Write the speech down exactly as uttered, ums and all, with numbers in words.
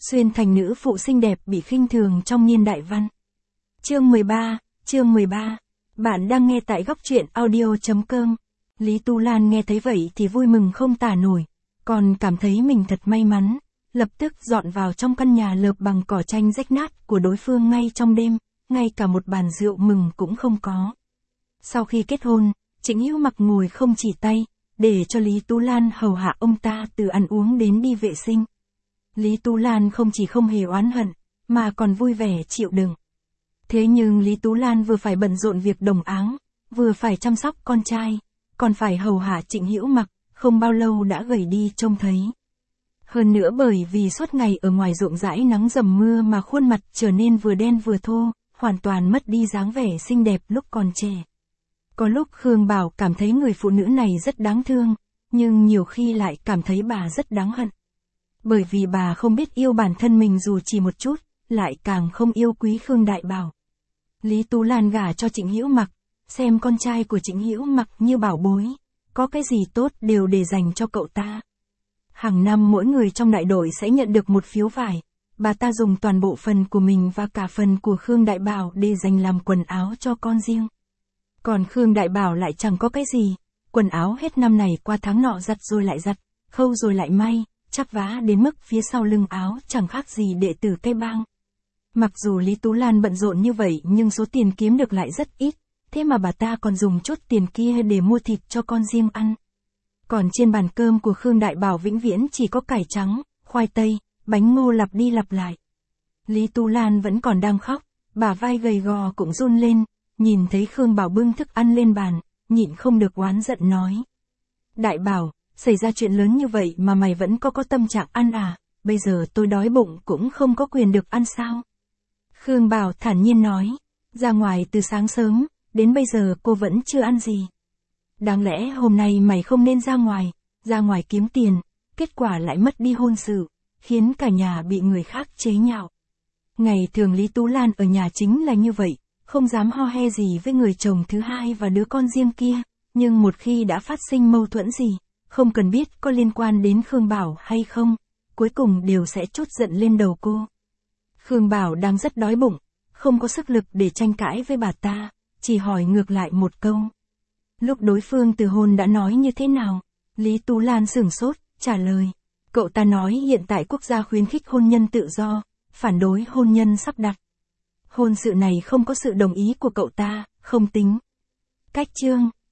Xuyên thành nữ phụ xinh đẹp bị khinh thường trong niên đại văn. Chương mười ba, chương mười ba. Bạn đang nghe tại góc truyện audio chấm com. Lý Tu Lan nghe thấy vậy thì vui mừng không tả nổi, còn cảm thấy mình thật may mắn, lập tức dọn vào trong căn nhà lợp bằng cỏ tranh rách nát của đối phương ngay trong đêm, ngay cả một bàn rượu mừng cũng không có. Sau khi kết hôn, Trịnh Hữu Mặc ngồi không chỉ tay, để cho Lý Tu Lan hầu hạ ông ta từ ăn uống đến đi vệ sinh. Lý Tu Lan không chỉ không hề oán hận, mà còn vui vẻ chịu đựng. Thế nhưng Lý Tú Lan vừa phải bận rộn việc đồng áng, vừa phải chăm sóc con trai, còn phải hầu hạ Trịnh Hữu Mặc, không bao lâu đã gầy đi trông thấy. Hơn nữa bởi vì suốt ngày ở ngoài ruộng rãi nắng dầm mưa mà khuôn mặt trở nên vừa đen vừa thô, hoàn toàn mất đi dáng vẻ xinh đẹp lúc còn trẻ. Có lúc Khương Bảo cảm thấy người phụ nữ này rất đáng thương, nhưng nhiều khi lại cảm thấy bà rất đáng hận. Bởi vì bà không biết yêu bản thân mình dù chỉ một chút, lại càng không yêu quý Khương Đại Bảo. Lý Tú Lan gả cho Trịnh Hữu Mặc, xem con trai của Trịnh Hữu Mặc như bảo bối, có cái gì tốt đều để dành cho cậu ta. Hàng năm mỗi người trong đại đội sẽ nhận được một phiếu vải, bà ta dùng toàn bộ phần của mình và cả phần của Khương Đại Bảo để dành làm quần áo cho con riêng. Còn Khương Đại Bảo lại chẳng có cái gì, quần áo hết năm này qua tháng nọ giặt rồi lại giặt, khâu rồi lại may, chắp vá đến mức phía sau lưng áo chẳng khác gì đệ tử cây bang. Mặc dù Lý Tú Lan bận rộn như vậy nhưng số tiền kiếm được lại rất ít, thế mà bà ta còn dùng chút tiền kia để mua thịt cho con riêng ăn. Còn trên bàn cơm của Khương Đại Bảo vĩnh viễn chỉ có cải trắng, khoai tây, bánh ngô lặp đi lặp lại. Lý Tú Lan vẫn còn đang khóc, bả vai gầy gò cũng run lên, nhìn thấy Khương Bảo bưng thức ăn lên bàn, nhịn không được oán giận nói. Đại Bảo, xảy ra chuyện lớn như vậy mà mày vẫn có có tâm trạng ăn à, bây giờ tôi đói bụng cũng không có quyền được ăn sao? Khương Bảo thản nhiên nói, ra ngoài từ sáng sớm, đến bây giờ cô vẫn chưa ăn gì. Đáng lẽ hôm nay mày không nên ra ngoài, ra ngoài kiếm tiền, kết quả lại mất đi hôn sự, khiến cả nhà bị người khác chế nhạo. Ngày thường Lý Tú Lan ở nhà chính là như vậy, không dám ho he gì với người chồng thứ hai và đứa con riêng kia, nhưng một khi đã phát sinh mâu thuẫn gì, không cần biết có liên quan đến Khương Bảo hay không, cuối cùng đều sẽ trút giận lên đầu cô. Khương Bảo đang rất đói bụng, không có sức lực để tranh cãi với bà ta, chỉ hỏi ngược lại một câu. Lúc đối phương từ hôn đã nói như thế nào? Lý Tú Lan sửng sốt, trả lời. Cậu ta nói hiện tại quốc gia khuyến khích hôn nhân tự do, phản đối hôn nhân sắp đặt. Hôn sự này không có sự đồng ý của cậu ta, không tính. Cách chương.